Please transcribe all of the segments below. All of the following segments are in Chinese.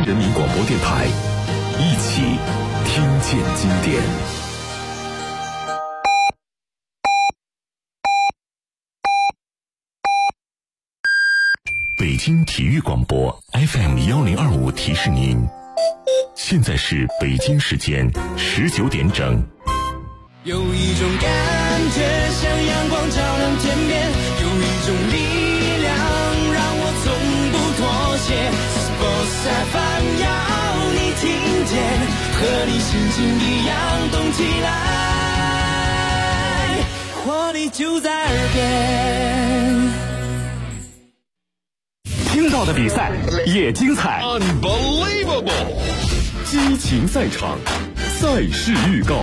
人民广播电台，一起听见经典。北京体育广播 FM1025 提示您，现在是北京时间19点整。 有一种感觉像阳光照亮天边，有一种力量让我从不妥协。Sports FM 要你听见，和你心情一样动起来，活力就在耳边。 听到的比赛也精彩 ，Unbelievable！ 激情赛场，赛事预告。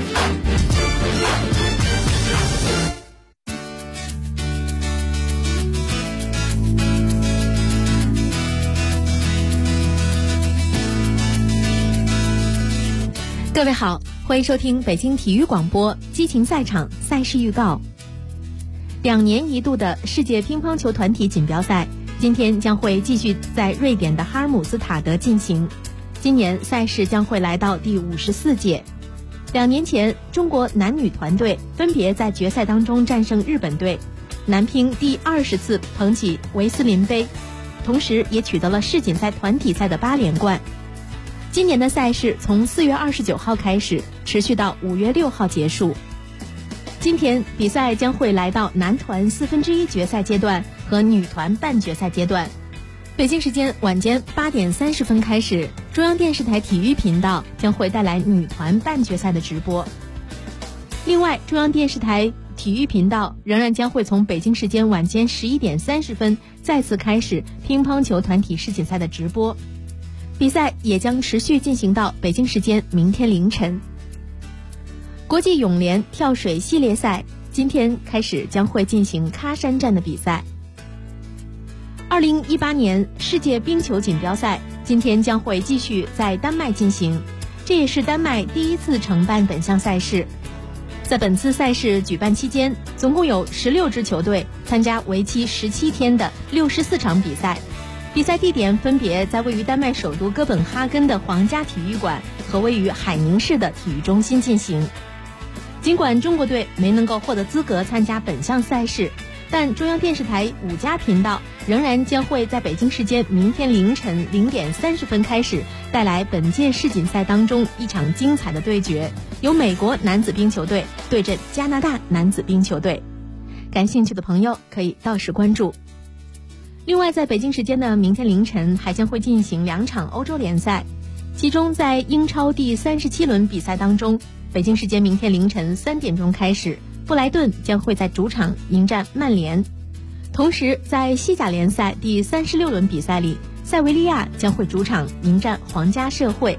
各位好，欢迎收听北京体育广播激情赛场赛事预告。2年一度的世界乒乓球团体锦标赛今天将会继续在瑞典的哈尔姆斯塔德进行。今年赛事将会来到第54届。2年前，中国男女团队分别在决赛当中战胜日本队，男乒第20次捧起维斯林杯，同时也取得了世锦赛团体赛的8连冠。今年的赛事从4月29号开始，持续到5月6号结束。今天比赛将会来到男团1/4决赛阶段和女团半决赛阶段。北京时间晚间8点30分开始，中央电视台体育频道将会带来女团半决赛的直播。另外，中央电视台体育频道仍然将会从北京时间晚间11点30分再次开始乒乓球团体世锦赛的直播。比赛也将持续进行到北京时间明天凌晨。国际泳联跳水系列赛今天开始将会进行喀山站的比赛。2018年世界冰球锦标赛今天将会继续在丹麦进行，这也是丹麦第一次承办本项赛事。在本次赛事举办期间，总共有16支球队参加为期17天的64场比赛。比赛地点分别在位于丹麦首都哥本哈根的皇家体育馆和位于海宁市的体育中心进行。尽管中国队没能够获得资格参加本项赛事，但中央电视台5家频道仍然将会在北京时间明天凌晨0点30分开始带来本届世锦赛当中一场精彩的对决，由美国男子冰球队对阵加拿大男子冰球队。感兴趣的朋友可以到时关注。另外，在北京时间的明天凌晨还将会进行2场欧洲联赛，其中在英超第37轮比赛当中，北京时间明天凌晨3点钟开始，布莱顿将会在主场迎战曼联。同时，在西甲联赛第36轮比赛里，塞维利亚将会主场迎战皇家社会。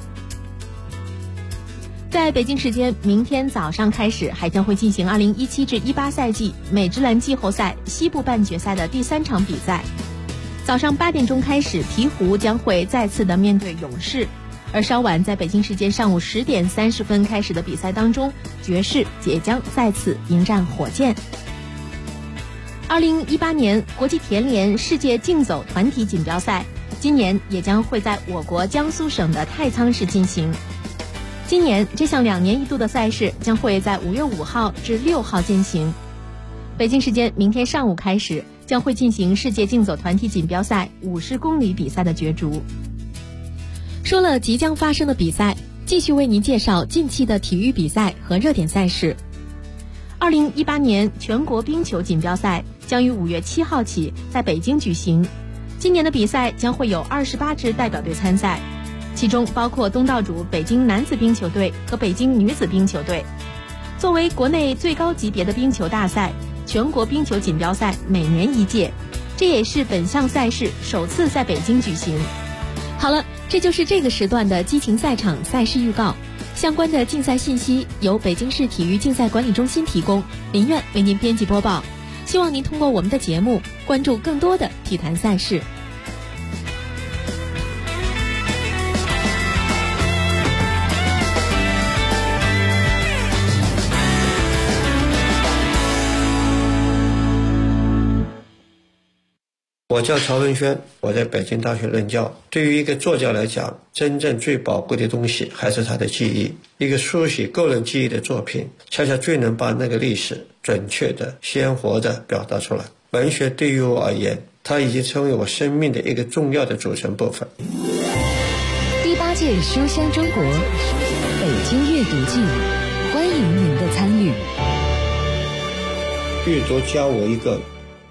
在北京时间明天早上开始，还将会进行2017至18赛季美职篮季后赛西部半决赛的第3场比赛。早上8点钟开始，鹈鹕将会再次的面对勇士，而稍晚在北京时间上午10点30分开始的比赛当中，爵士也将再次迎战火箭。2018年国际田联世界竞走团体锦标赛今年也将会在我国江苏省的太仓市进行。今年这项2年一度的赛事将会在5月5号至6号进行。北京时间明天上午开始，将会进行世界竞走团体锦标赛50公里比赛的角逐。说了即将发生的比赛，继续为您介绍近期的体育比赛和热点赛事。2018年全国冰球锦标赛将于5月7号起在北京举行。今年的比赛将会有28支代表队参赛，其中包括东道主北京男子冰球队和北京女子冰球队。作为国内最高级别的冰球大赛，全国冰球锦标赛每年一届，这也是本项赛事首次在北京举行。好了，这就是这个时段的激情赛场赛事预告。相关的竞赛信息由北京市体育竞赛管理中心提供，林苑为您编辑播报。希望您通过我们的节目关注更多的体坛赛事。 我叫曹文轩，我在北京大学任教。对于一个作家来讲，真正最宝贵的东西还是他的记忆。一个书写个人记忆的作品，恰恰最能把那个历史准确的、鲜活的表达出来。文学对于我而言，它已经成为我生命的一个重要的组成部分。 第8届书香中国北京阅读季，欢迎您的参与。 阅读教我一个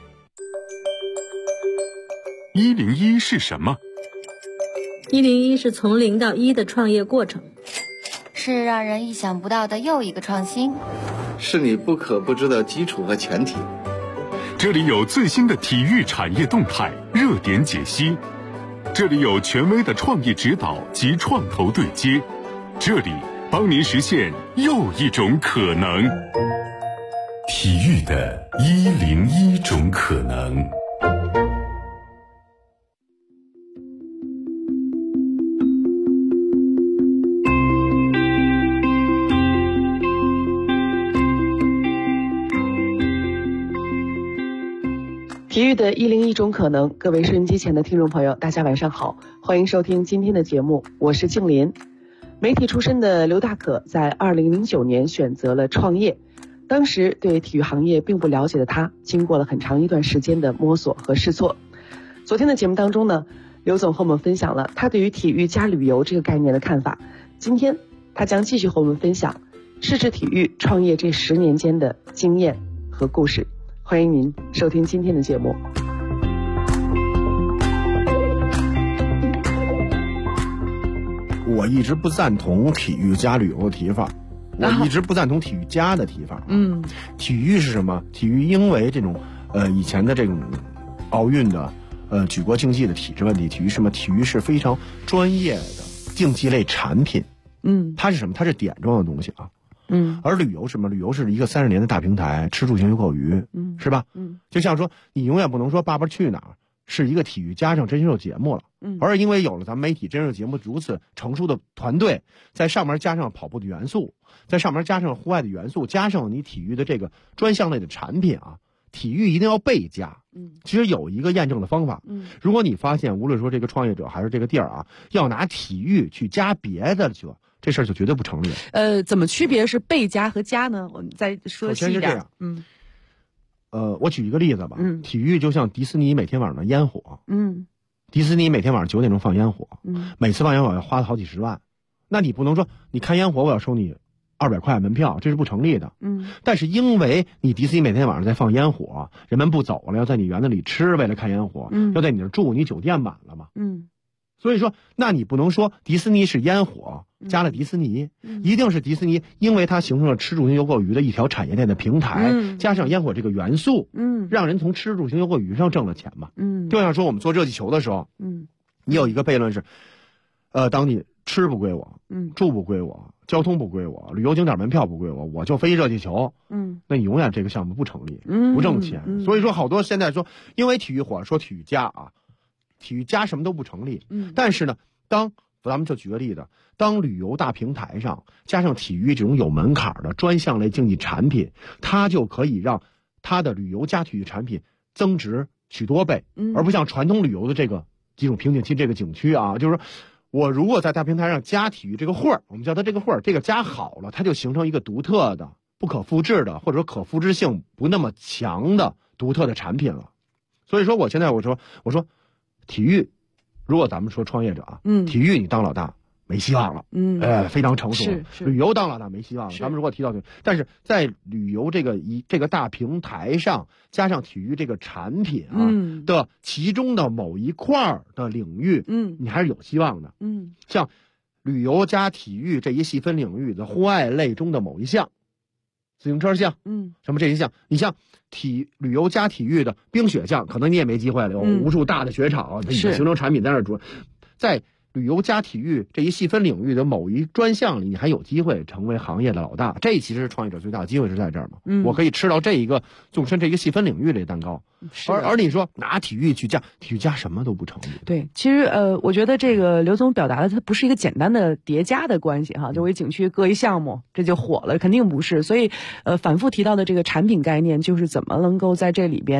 101是什么 ？101是从0到1的创业过程， 是让人意想不到的又一个创新， 是你不可不知的基础和前提。 这里有最新的体育产业动态、热点解析，这里有权威的创业指导及创投对接，这里帮您实现又一种可能。体育的101种可能。 体育的101种可能，各位收音机前的听众朋友，大家晚上好，欢迎收听今天的节目，我是静林。媒体出身的刘大可在2009年选择了创业，当时对体育行业并不了解的他，经过了很长一段时间的摸索和试错。昨天的节目当中呢，刘总和我们分享了他对于体育加旅游这个概念的看法。今天他将继续和我们分享世志体育创业这10年间的经验和故事。欢迎您收听今天的节目。 我一直不赞同体育加旅游的提法，我一直不赞同体育加的提法。体育是什么？体育因为这种以前的这种奥运的举国竞技的体制问题，体育什么？体育是非常专业的竞技类产品。它是什么？它是点状的东西啊。而旅游是什么？旅游是一个30年的大平台，吃住行游购娱，是吧？就像说你永远不能说爸爸去哪儿是一个体育加上真人秀节目了，而是因为有了咱们媒体真人秀节目如此成熟的团队，在上面加上跑步的元素，在上面加上户外的元素，加上你体育的这个专项类的产品啊，体育一定要倍加。其实有一个验证的方法，如果你发现无论说这个创业者还是这个地儿啊，要拿体育去加别的去，这事儿就绝对不成立。 怎么区别是倍加和加呢？我们再说细一点。首先是这样， 我举一个例子吧。体育就像迪士尼每天晚上的烟火，迪士尼每天晚上9点钟放烟火，每次放烟火要花好几十万，那你不能说你看烟火我要收你200块门票，这是不成立的。但是因为你迪士尼每天晚上在放烟火，人们不走了，要在你园子里吃，为了看烟火，要在你那住，你酒店满了嘛。所以说，那你不能说迪士尼是烟火加了迪士尼，一定是迪士尼，因为它形成了吃住行游购娱的一条产业链的平台，加上烟火这个元素，让人从吃住行游购娱上挣了钱嘛。就像说我们做热气球的时候，你有一个悖论是，当你吃不归我，住不归我，交通不归我，旅游景点门票不归我，我就飞热气球，那你永远这个项目不成立，不挣钱。所以说好多现在说，因为体育火说体育加啊。体育加什么都不成立，但是呢，当咱们就举个例子，当旅游大平台上加上体育这种有门槛的专项类竞技产品，它就可以让它的旅游加体育产品增值许多倍，而不像传统旅游的这个几种瓶颈期这个景区啊，就是说我如果在大平台上加体育这个会儿，我们叫它这个会儿，这个加好了，它就形成一个独特的、不可复制的，或者说可复制性不那么强的独特的产品了。所以说，我现在我说。体育，如果咱们说创业者啊，体育你当老大没希望了，非常成熟了。旅游当老大没希望了。咱们如果提到但是在旅游这个大平台上，加上体育这个产品啊的其中的某一块的领域，你还是有希望的。像旅游加体育这一细分领域的户外类中的某一项，自行车项，什么这一项，你像旅游加体育的冰雪项，可能你也没机会了，有无数大的雪场，它已经形成产品在那儿在旅游加体育这一细分领域的某一专项里，你还有机会成为行业的老大。这其实是创业者最大的机会是在这儿嘛。我可以吃到这一个纵深这一个细分领域的蛋糕。而你说拿体育去加，体育加什么都不成立。 对，其实我觉得这个刘总表达的它不是一个简单的叠加的关系哈，就为景区各一项目这就火了，肯定不是。所以反复提到的这个产品概念，就是怎么能够在这里边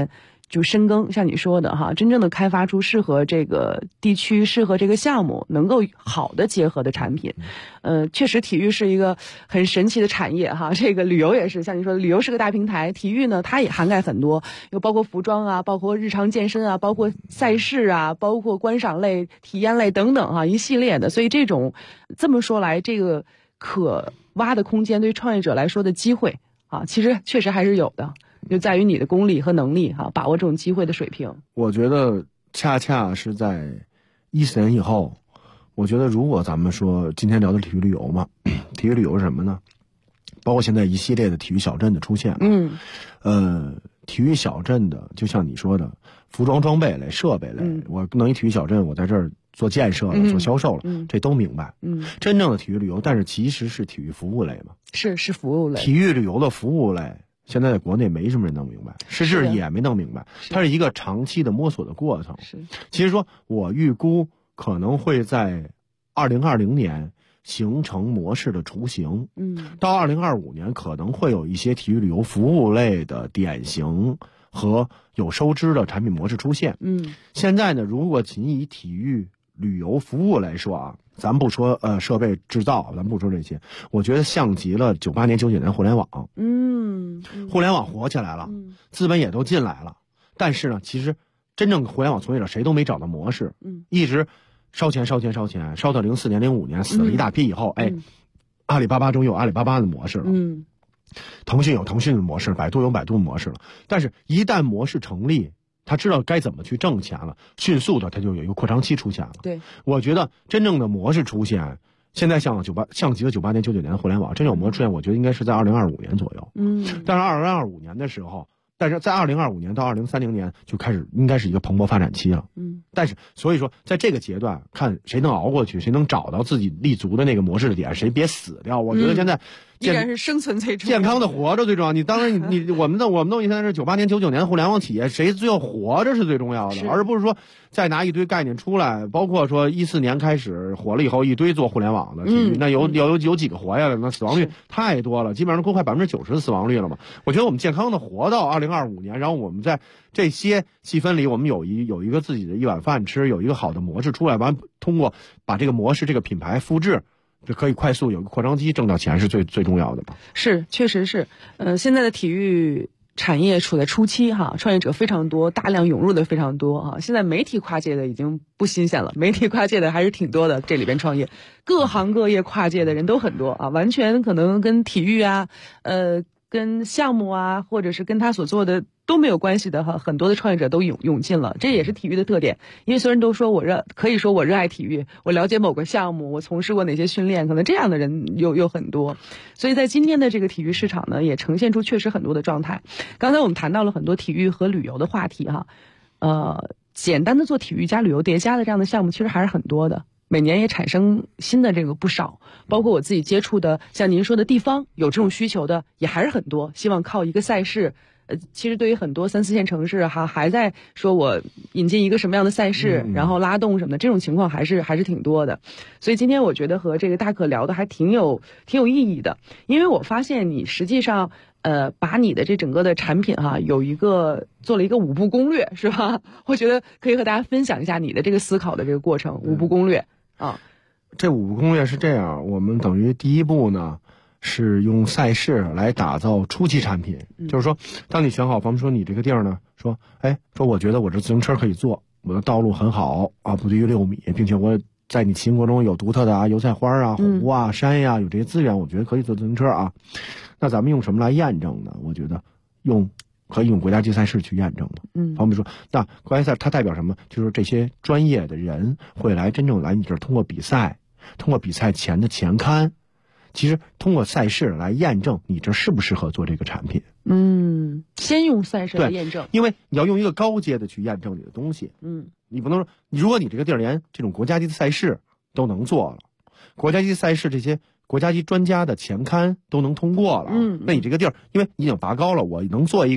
就深耕，像你说的哈，真正的开发出适合这个地区、适合这个项目能够好的结合的产品。确实体育是一个很神奇的产业哈。这个旅游也是，像你说的，旅游是个大平台，体育呢它也涵盖很多，有包括服装啊，包括日常健身啊，包括赛事啊，包括观赏类、体验类等等哈，一系列的。所以这么说来，这个可挖的空间对于创业者来说的机会啊，其实确实还是有的。就在于你的功力和能力哈，把握这种机会的水平。 我觉得恰恰是在14年以后，我觉得如果咱们说今天聊的体育旅游嘛，体育旅游是什么呢？包括现在一系列的体育小镇的出现。体育小镇的，就像你说的，服装装备类、设备类，我弄一体育小镇，我在这儿做建设了，做销售了，这都明白。真正的体育旅游，但是其实是体育服务类嘛， 是服务类。 体育旅游的服务类。现在在国内没什么人弄明白，实质也没弄明白，它是一个长期的摸索的过程。其实说我预估可能会在2020年形成模式的雏形，到2025年可能会有一些体育旅游服务类的典型和有收支的产品模式出现。现在呢，如果仅以体育旅游服务来说啊，咱不说设备制造，咱不说这些，我觉得像极了98年、99年互联网。互联网火起来了，资本也都进来了，但是呢，其实真正互联网从业者谁都没找到模式，一直烧钱，烧到04年、05年死了一大批以后，阿里巴巴中有阿里巴巴的模式了，腾讯有腾讯的模式，百度有百度的模式了，但是一旦模式成立，他知道该怎么去挣钱了，迅速的他就有一个扩张期出现了。 对，我觉得真正的模式出现，现在像极了98年、99年的互联网，真正有模式出现，我觉得应该是在2025年左右。但是2025年的时候，但是在2025年到2030年就开始应该是一个蓬勃发展期了。但是所以说在这个阶段，看谁能熬过去，谁能找到自己立足的那个模式的点，谁别死掉。我觉得现在依然是生存最重要， 健康的活着最重要。你当然我们都现在是98年、99年的互联网企业，谁最后活着是最重要的，而不是说再拿一堆概念出来。包括说14年开始火了以后，一堆做互联网的体育，那有几个活下来，那死亡率太多了，基本上都快90%的死亡率了嘛。我觉得我们健康的活到2025年，然后我们在这些细分里，我们有一个自己的一碗饭吃，有一个好的模式出来，完通过把这个模式、这个品牌复制。这可以快速有个扩张机，挣到钱是最重要的吧？ 是，确实是。现在的体育产业处在初期哈，创业者非常多，大量涌入的非常多哈。现在媒体跨界的已经不新鲜了，媒体跨界的还是挺多的，这里边创业，各行各业跨界的人都很多啊，完全可能跟体育啊，跟项目啊，或者是跟他所做的都没有关系的哈，很多的创业者都涌进了，这也是体育的特点。因为所有人都说可以说我热爱体育，我了解某个项目，我从事过哪些训练，可能这样的人有很多。所以在今天的这个体育市场呢，也呈现出确实很多的状态。刚才我们谈到了很多体育和旅游的话题哈，简单的做体育加旅游叠加的这样的项目其实还是很多的。每年也产生新的这个不少，包括我自己接触的，像您说的地方有这种需求的也还是很多，希望靠一个赛事。其实对于很多3、4线城市还在说我引进一个什么样的赛事，然后拉动什么的，这种情况还是挺多的。所以今天我觉得和这个大可聊的还挺有意义的，因为我发现你实际上把你的这整个的产品做了一个5步攻略，是吧？我觉得可以和大家分享一下你的这个思考的这个过程，5步攻略啊。 这5步攻略是这样，我们等于第一步呢是用赛事来打造初期产品，就是说当你选好，比方说你这个地儿呢，说我觉得我这自行车可以做，我的道路很好啊，不低于6米，并且我在你骑行过程中有独特的油菜花啊、湖啊、山呀，有这些资源，我觉得可以做自行车啊。那咱们用什么来验证呢？我觉得可以用国家级赛事去验证的。好比说，那国家赛它代表什么？就是这些专业的人会来真正来你这儿通过比赛前的前刊，其实通过赛事来验证你这适不适合做这个产品。 先用赛事来验证， 因为你要用一个高阶的去验证你的东西。你不能说，如果你这个地儿连这种国家级的赛事都能做了，国家级赛事这些国家级专家的前刊都能通过了，那你这个地儿，因为你已经拔高了，我能做一个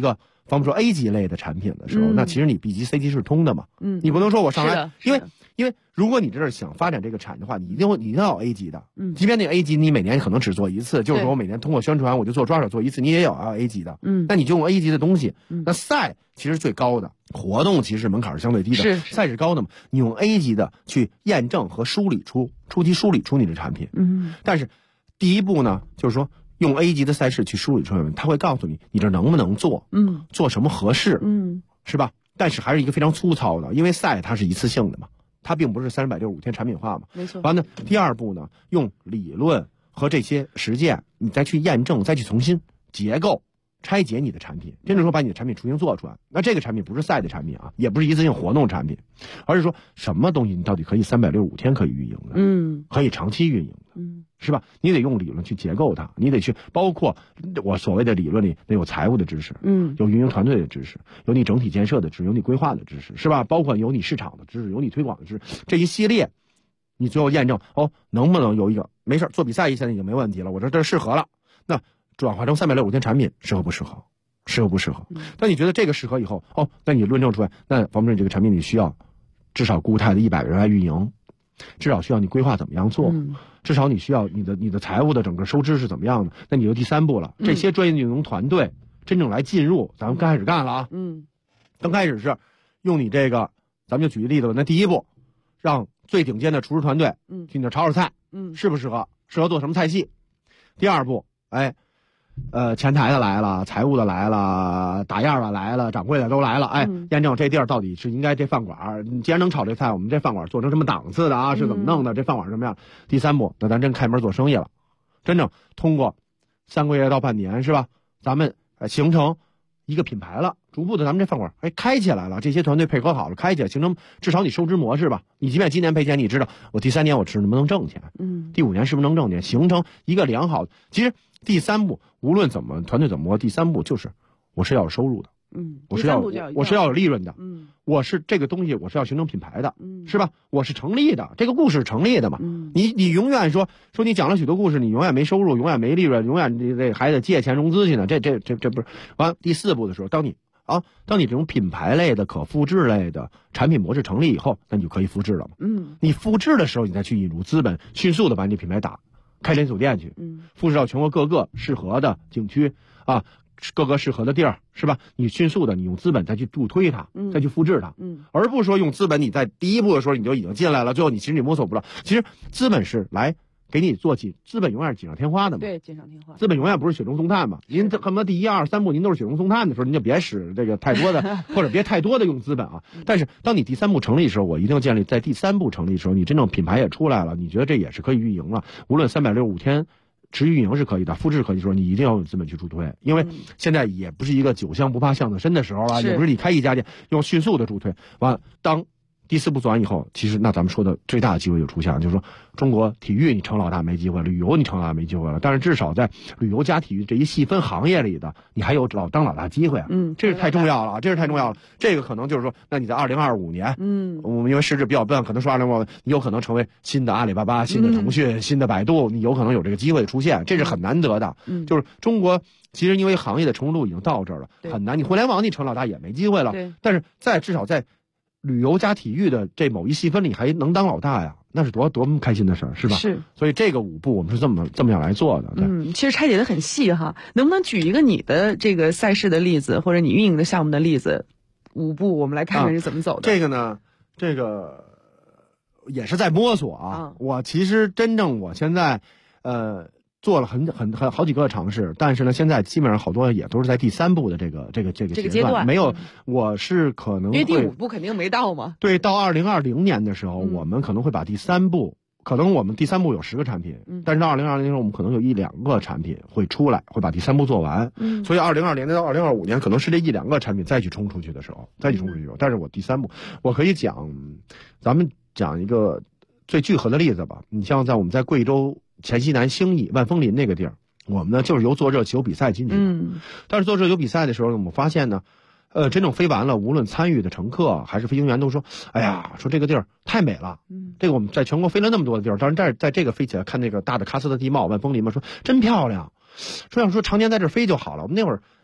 咱们说 A 级类的产品的时候，那其实你 B 级 C 级是通的嘛。你不能说我上来，因为如果你这是想发展这个产业的话，你一定要 A 级的。即便那个 A 级你每年可能只做一次，就是说我每年通过宣传我就做抓手做一次，你也有A 级的。那你就用 A 级的东西，那赛其实最高的活动其实门槛是相对低的，赛是高的嘛。你用 A 级的去验证和初期梳理出你的产品。但是第一步呢，就是说用 A 级的赛事去梳理出来，他会告诉你这能不能做，做什么合适，是吧？但是还是一个非常粗糙的，因为赛它是一次性的嘛，它并不是365天产品化嘛。 没错。 完了，第二步呢，用理论和这些实践，你再去验证，再去重新结构拆解你的产品，真正说把你的产品重新做出来。那这个产品不是赛的产品啊，也不是一次性活动产品，而是说什么东西你到底可以365天可以运营的，可以长期运营的，是吧？你得用理论去结构它，你得去包括我所谓的理论里得有财务的知识，有运营团队的知识，有你整体建设的知识，有你规划的知识，是吧？包括有你市场的知识，有你推广的知识，这一系列，你最后验证能不能有一个没事做比赛现在已经没问题了，我这适合了，那转化成365天产品适合不适合？适合不适合？那你觉得这个适合以后，那你论证出来，那方便这个产品你需要至少固态的100个人来运营，至少需要你规划怎么样做，至少你需要你的财务的整个收支是怎么样的。那你就第三步了，这些专业运营团队真正来进入，咱们刚开始干了啊。刚开始是用你这个，咱们就举个例子吧。那第一步，让最顶尖的厨师团队去你那炒菜，适不适合？适合做什么菜系？第二步，前台的来了，财务的来了，打样的来了，掌柜的都来了，验证这地儿到底是应该这饭馆，你既然能炒这菜，我们这饭馆做成什么档次的啊？是怎么弄的？这饭馆什么样？第三步，那咱真开门做生意了，真正通过3个月到半年，是吧？咱们形成一个品牌了，逐步的咱们这饭馆开起来了，这些团队配合好了，开起来形成至少你收支模式吧。你即便今年赔钱，你知道我第3年我吃能不能挣钱？第5年是不是能挣钱？形成一个良好的。其实第三步无论怎么团队怎么磨，第三步就是我是要有收入的，我是要有利润的，我是这个东西我是要形成品牌的，是吧？我是成立的，这个故事是成立的嘛。你永远说你讲了许多故事，你永远没收入，永远没利润，永远这还得借钱融资去呢，这不是完。第4步的时候，当你这种品牌类的可复制类的产品模式成立以后，那你就可以复制了嘛。你复制的时候，你再去引入资本，迅速的把你品牌开连锁店去，复制到全国各个适合的景区啊，各个适合的地儿，是吧？你迅速的你用资本再去助推它，再去复制它，而不是说用资本你在第一步的时候你就已经进来了，最后你其实你摸索不了。其实资本是来给你做起，资本永远是锦上添花的嘛。 对，锦上添花。 资本永远不是雪中送炭嘛。您恨不得第1、2、3步您都是雪中送炭的时候，您就别使这个太多的，或者别太多的用资本啊。但是当你第3步成立的时候，我一定要建立在第3步成立的时候，你真正品牌也出来了，你觉得这也是可以运营了。无论365天持续运营是可以的，复制可以的时候，你一定要用资本去助推，因为现在也不是一个酒香不怕巷子深的时候啊，也不是你开一家店用迅速的助推。完了，当第4步做完以后，其实那咱们说的最大的机会就出现了，就是说中国体育你成老大没机会，旅游你成老大没机会了。但是至少在旅游加体育这一细分行业里的，你还有当老大机会啊。这是太重要了，这是太重要了。这个可能就是说，那你在2025年，我们因为时至比较笨，可能说2025你有可能成为新的阿里巴巴、新的腾讯、新的百度，你有可能有这个机会出现，这是很难得的。就是中国其实因为行业的成熟度已经到这儿了，很难。你互联网你成老大也没机会了，但是至少在旅游加体育的这某一细分里还能当老大呀，那是多么开心的事儿，是吧？是。所以这个5步我们是这么样来做的。 其实拆解的很细哈。能不能举一个你的这个赛事的例子，或者你运营的项目的例子？5步我们来看看是怎么走的。 这个呢，这个也是在摸索啊。我其实真正我现在做了好几个尝试，但是呢，现在基本上好多也都是在第3步的这个阶段，没有。我是可能因为第5步肯定没到嘛。 对，到2020年的时候，我们可能会把第3步，可能我们第3步有10个产品，但是到2020年的时候，我们可能有1、2个产品会出来，会把第3步做完。所以2020年到2025年，可能是这1、2个产品再去冲出去的时候，但是我第3步，我可以咱们讲一个最聚合的例子吧。你像我们在贵州黔西南兴义万丰林那个地儿，我们呢就是由做热气球比赛进去的。但是做热气球比赛的时候呢，我们发现呢，真正飞完了，无论参与的乘客还是飞行员都说，哎呀，说这个地儿太美了。这个我们在全国飞了那么多的地儿，当然在这个飞起来看那个大的喀斯特地貌万丰林嘛，说真漂亮。说要说常年在这飞就好了。我们那会儿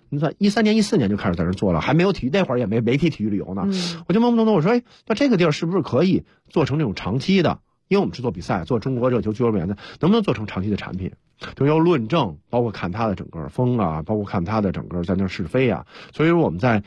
你算13年、14年就开始在这做了，还没有体育，那会儿也没提体育旅游呢。我就懵懵懂懂，我说，哎，那这个地儿是不是可以做成这种长期的？因为我们是做比赛，做中国热球俱乐部联赛，能不能做成长期的产品？就要论证，包括看它的整个风啊，包括看它的整个在那试飞啊。所以说我们在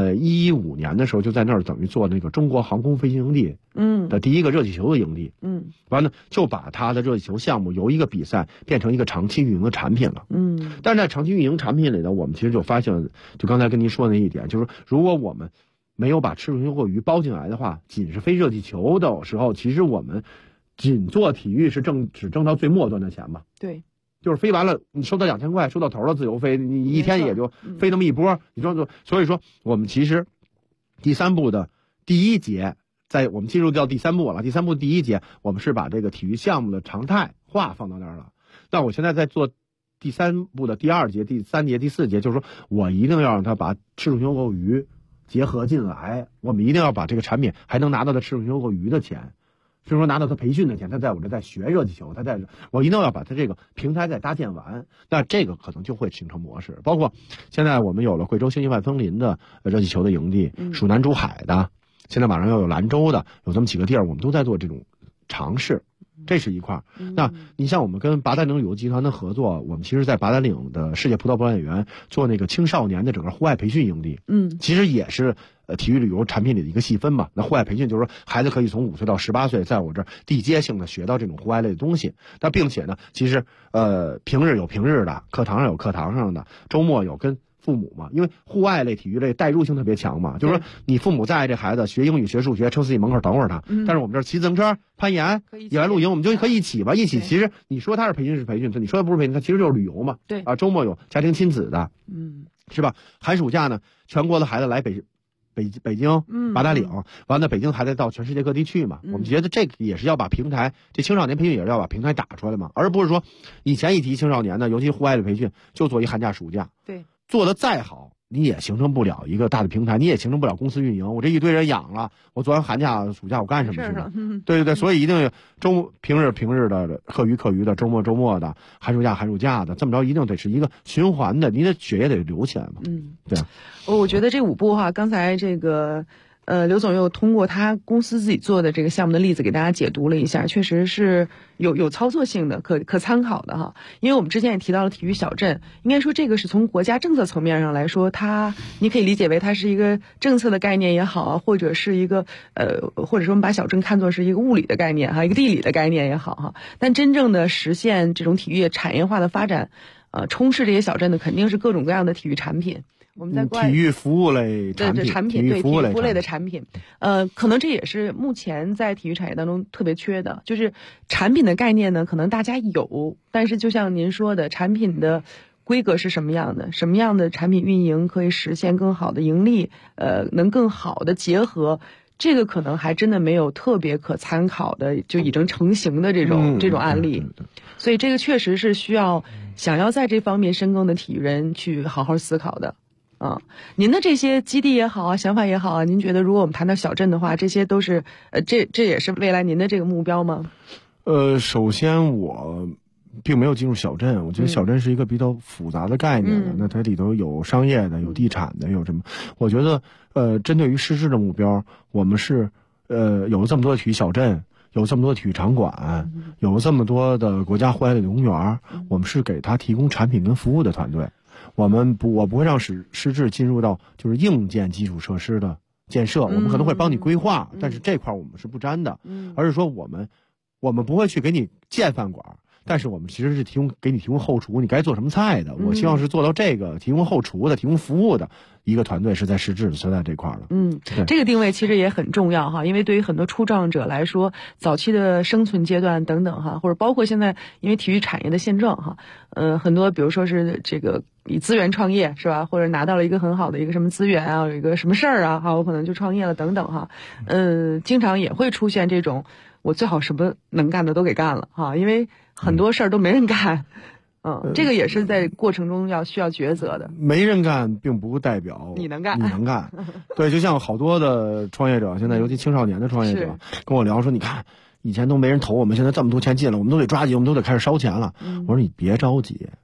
15年的时候就在那儿等于做那个中国航空飞行营地的第一个热气球的营地。完了就把它的热气球项目由一个比赛变成一个长期运营的产品了。但是在长期运营产品里呢，我们其实就发现，就刚才跟您说的那一点，就是如果我们没有把赤熊过鱼包进来的话，仅是飞热气球的时候，其实我们仅做体育是只挣到最末端的钱嘛。 对， 就是飞完了你收到2000块，收到头了自由飞，你一天也就飞那么一波，你说所以说我们其实第3部的第1节，在我们进入到第3部了，第3部第1节我们是把这个体育项目的常态化放到那儿了。但我现在在做第3部的第2节、第3节、第4节，就是说我一定要让他把赤鼠熊狗鱼结合进来，我们一定要把这个产品还能拿到的赤鼠熊狗鱼的钱，就是说拿到他培训的钱，他在我这在学热气球，我一定要把他这个平台再搭建完，那这个可能就会形成模式。包括现在我们有了贵州兴业万枫林的热气球的营地，蜀南珠海的，现在马上要有兰州的，有这么几个地儿，我们都在做这种尝试。这是一块。那你像我们跟八达岭旅游集团的合作，我们其实在八达岭的世界葡萄博览园做那个青少年的整个户外培训营地，其实也是体育旅游产品里的一个细分嘛。那户外培训就是说孩子可以从5岁到18岁在我这儿地接性的学到这种户外类的东西。但并且呢，其实平日有平日的，课堂上有课堂上的，周末有跟父母嘛，因为户外类体育类代入性特别强嘛，就是说你父母在，这孩子学英语学数学，车自己门口等会儿他，但是我们这儿骑自行车、攀岩、野外露营，我们就可以一起吧，一起。其实你说他是培训是培训，你说的不是培训，他其实就是旅游嘛。 对啊，周末有家庭亲子的，是吧？寒暑假呢，全国的孩子来北京、八达岭，完了北京还得到全世界各地去嘛。我们觉得这个也是要把平台，这青少年培训也是要把平台打出来嘛，而不是说以前一提青少年呢，尤其户外的培训，就做一寒假暑假。 对。做的再好，你也形成不了一个大的平台，你也形成不了公司运营。我这一堆人养了，我做完寒假暑假我干什么去呢？对，所以一定有平日的课余的，周末的，寒暑假的，这么着一定得是一个循环的，你的血液得流起来嘛。对啊。 我觉得这5部哈，刚才这个刘总又通过他公司自己做的这个项目的例子给大家解读了一下，确实是有操作性的，可参考的哈。因为我们之前也提到了体育小镇，应该说这个是从国家政策层面上来说，你可以理解为它是一个政策的概念也好啊，或者是一个或者说我们把小镇看作是一个物理的概念哈，一个地理的概念也好哈。但真正的实现这种体育产业化的发展，充斥这些小镇的肯定是各种各样的体育产品。我们在体育服务类产品， 体育服务类的产品，可能这也是目前在体育产业当中特别缺的，就是产品的概念呢，可能大家有，但是就像您说的，产品的规格是什么样的，什么样的产品运营可以实现更好的盈利，能更好的结合，这个可能还真的没有特别可参考的，就已经成型的这种案例，所以这个确实是需要想要在这方面深耕的体育人去好好思考的。您的这些基地也好啊，想法也好啊，您觉得如果我们谈到小镇的话，这些都是这也是未来您的这个目标吗？ 首先我并没有进入小镇，我觉得小镇是一个比较复杂的概念那它里头有商业的，有地产的，有什么？我觉得针对于实质的目标，我们是有了这么多的体育小镇，有这么多的体育场馆，有了这么多的国家户外的公园，我们是给他提供产品跟服务的团队。我不会让实质进入到就是硬件基础设施的建设，我们可能会帮你规划，但是这块我们是不沾的，而是说我们不会去给你建饭馆，但是我们其实是给你提供后厨，你该做什么菜的，我希望是做到这个提供后厨的、提供服务的一个团队是在实质的存在这块的。 这个定位其实也很重要哈，因为对于很多初创者来说，早期的生存阶段等等哈，或者包括现在因为体育产业的现状哈，很多比如说是这个以资源创业是吧，或者拿到了一个很好的一个什么资源啊，有一个什么事儿啊，哈，我可能就创业了等等哈，经常也会出现这种我最好什么能干的都给干了哈，因为很多事儿都没人干。这个也是在过程中需要抉择的。 没人干并不代表你能干， 对，就像好多的创业者，现在尤其青少年的创业者跟我聊说，你看以前都没人投我们，现在这么多钱进了，我们都得抓紧，我们都得开始烧钱了。我说你别着急，我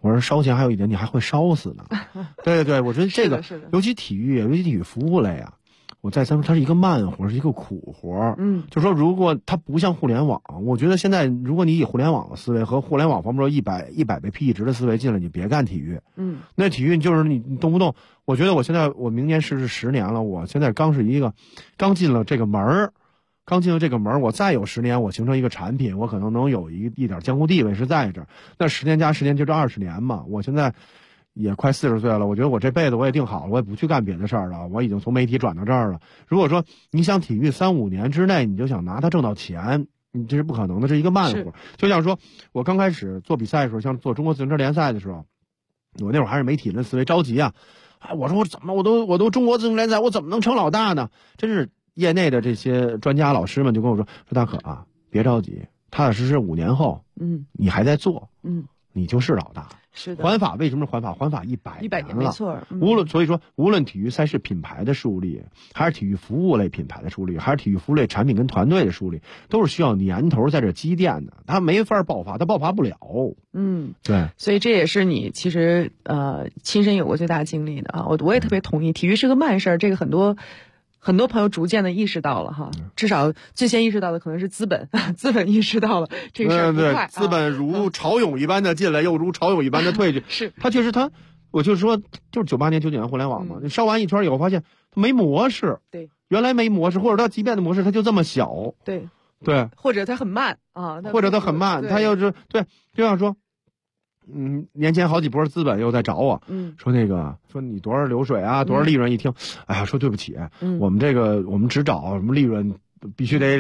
我说烧钱还有一点，你还会烧死呢。对对对，我觉得这个尤其体育服务类啊，我再三说它是一个慢活，是一个苦活。就说如果它不像互联网，我觉得现在如果你以互联网的思维和互联网方面100倍 P 值的思维进来，你别干体育。那体育就是你动不动，我觉得我明年是10年了，我现在刚进了这个门儿。我再有10年，我形成一个产品，我可能能有一点江湖地位是在这儿。那10年加10年就这20年嘛。我现在也快40岁了，我觉得我这辈子我也定好了，我也不去干别的事儿了。我已经从媒体转到这儿了。如果说你想体育3-5年之内你就想拿它挣到钱，你这是不可能的，这是一个慢活。就像说我刚开始做比赛的时候，像做中国自行车联赛的时候，我那会儿还是媒体人思维着急啊。我说我都中国自行车联赛，我怎么能成老大呢？真是。业内的这些专家老师们就跟我说大可啊，别着急，踏踏实实5年后，你还在做，你就是老大。 是的。 环法为什么是环法？环法100年了， 没错。 所以说无论体育赛事品牌的树立，还是体育服务类品牌的树立，还是体育服务类产品跟团队的树立，都是需要年头在这积淀的，它没法爆发，它爆发不了。对。 所以这也是你其实亲身有过最大经历的啊。我也特别同意，体育是个慢事儿，这个很多朋友逐渐的意识到了哈，至少最先意识到的可能是资本意识到了这个事儿不快。 资本如潮涌一般的进来，又如潮涌一般的退去。 是， 他确实我就说，就是98年、99年互联网嘛，你烧完一圈以后发现它没模式。 对， 原来没模式，或者它即便的模式它就这么小。 对， 或者它很慢啊， 或者它很慢，它又是对，就像说。年前好几波资本又在找我，说你多少流水啊，多少利润？一听，哎呀，说对不起，我们只找什么利润，必须得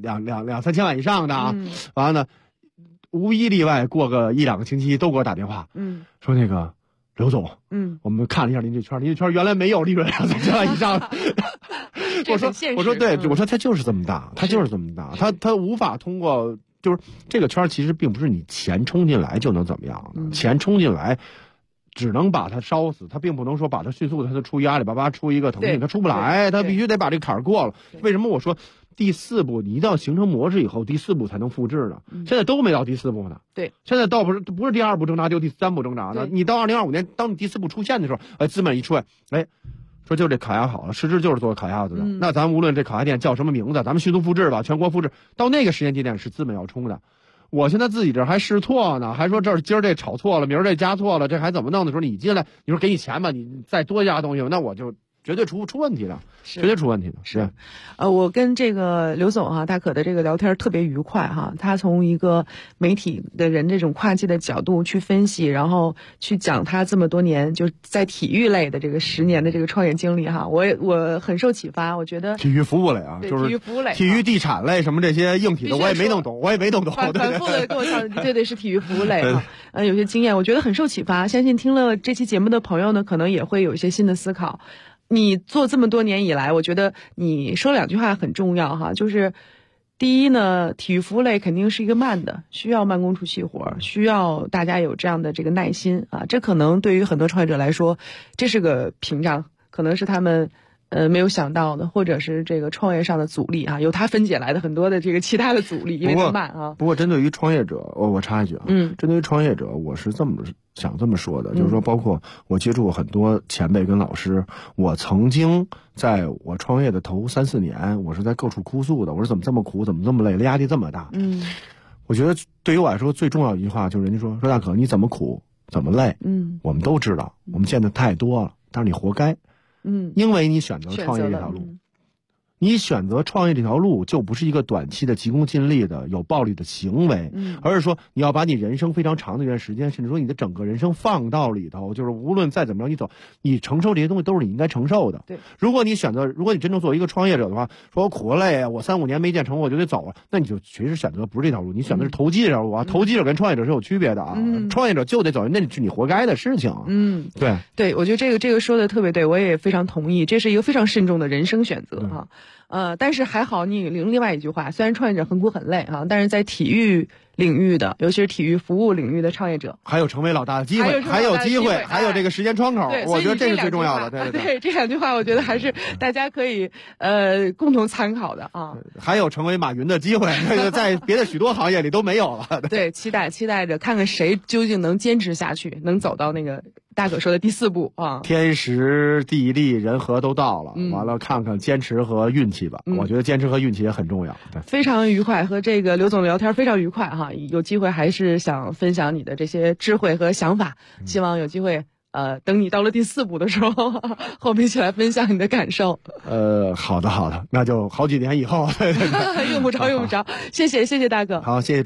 2-3千万以上的啊。完了呢，无一例外，过个1-2个星期都给我打电话，说刘总，我们看了一下您这圈原来没有利润2-3千万以上的。我说对，我说他就是这么大，他无法通过。就是这个圈其实并不是你钱冲进来就能怎么样的，钱冲进来只能把它烧死，它并不能说把它迅速的，它就出一阿里巴巴，出一个腾讯，它出不来，它必须得把这坎过了。为什么我说第4步你一定要形成模式以后，第4步才能复制呢？现在都没到第4步呢。 对， 现在倒不是第2步挣扎，就第3步挣扎呢。你到2025年，当你第4步出现的时候，资本一出来，说就这烤鸭好了，实质就是做烤鸭子的。那咱无论这烤鸭店叫什么名字，咱们迅速复制吧，全国复制。到那个时间节点是资本要冲的。我现在自己这还试错呢，还说今儿这炒错了，明儿这加错了，这还怎么弄的时候，你进来你说给你钱吧，你再多加东西，那我就绝对出问题的，绝对出问题的。 是，我跟这个刘总哈，大可的这个聊天特别愉快哈。他从一个媒体的人这种跨界的角度去分析，然后去讲他这么多年就在体育类的这个10年的这个创业经历哈。我很受启发，我觉得体育服务类啊，就是体育服务类、 体育地产类什么这些硬体的我也没弄懂，反复的跟我讲，对，是体育服务类哈。有些经验，我觉得很受启发。相信听了这期节目的朋友呢，可能也会有一些新的思考。你做这么多年以来，我觉得你说2句话很重要哈，就是第一呢，体育服务类肯定是一个慢的，需要慢工出细活，需要大家有这样的这个耐心啊，这可能对于很多创业者来说，这是个屏障，可能是他们没有想到的，或者是这个创业上的阻力啊，由它分解来的很多的这个其他的阻力，因为它慢啊。 不过针对于创业者，我插一句啊，针对于创业者，我是想这么说的，就是说，包括我接触过很多前辈跟老师，我曾经在我创业的头3-4年，我是在各处哭诉的，我说怎么这么苦，怎么这么累，压力这么大。我觉得对于我来说最重要的一句话就是，人家说大可你怎么苦怎么累，我们都知道，我们见的太多了，但是你活该。因为你选择创业这条路，你选择创业这条路就不是一个短期的急功近利的有暴力的行为，而是说你要把你人生非常长的一段时间，甚至说你的整个人生放到里头，就是无论再怎么样你走，你承受这些东西都是你应该承受的。 对， 如果你真正作为一个创业者的话，说我苦累啊，我3-5年没见成我就得走了，那你就其实选择不是这条路，你选的是投机这条路啊。投机者跟创业者是有区别的啊，创业者就得走，那是你活该的事情。 对，我觉得这个说的特别对，我也非常同意，这是一个非常慎重的人生选择哈。 但是还好你领另外一句话，虽然创业者很苦很累啊，但是在体育领域的，尤其是体育服务领域的创业者， 还有成为老大的机会，还有机会，还有这个时间窗口，我觉得这是最重要的。 对，这两句话我觉得还是大家可以共同参考的啊。 还有成为马云的机会，这个在别的许多行业里都没有了。 对，期待着看看谁究竟能坚持下去，能走到那个大可说的第4步啊。 天时地利人和都到了，完了看看坚持和运气吧。我觉得坚持和运气也很重要。对， 非常愉快，和这个刘总聊天非常愉快哈。有机会还是想分享你的这些智慧和想法，希望有机会等你到了第4步的时候，和我们一起来分享你的感受。 好的，那就好几年以后。 用不着，谢谢大哥。 好，谢谢主持人。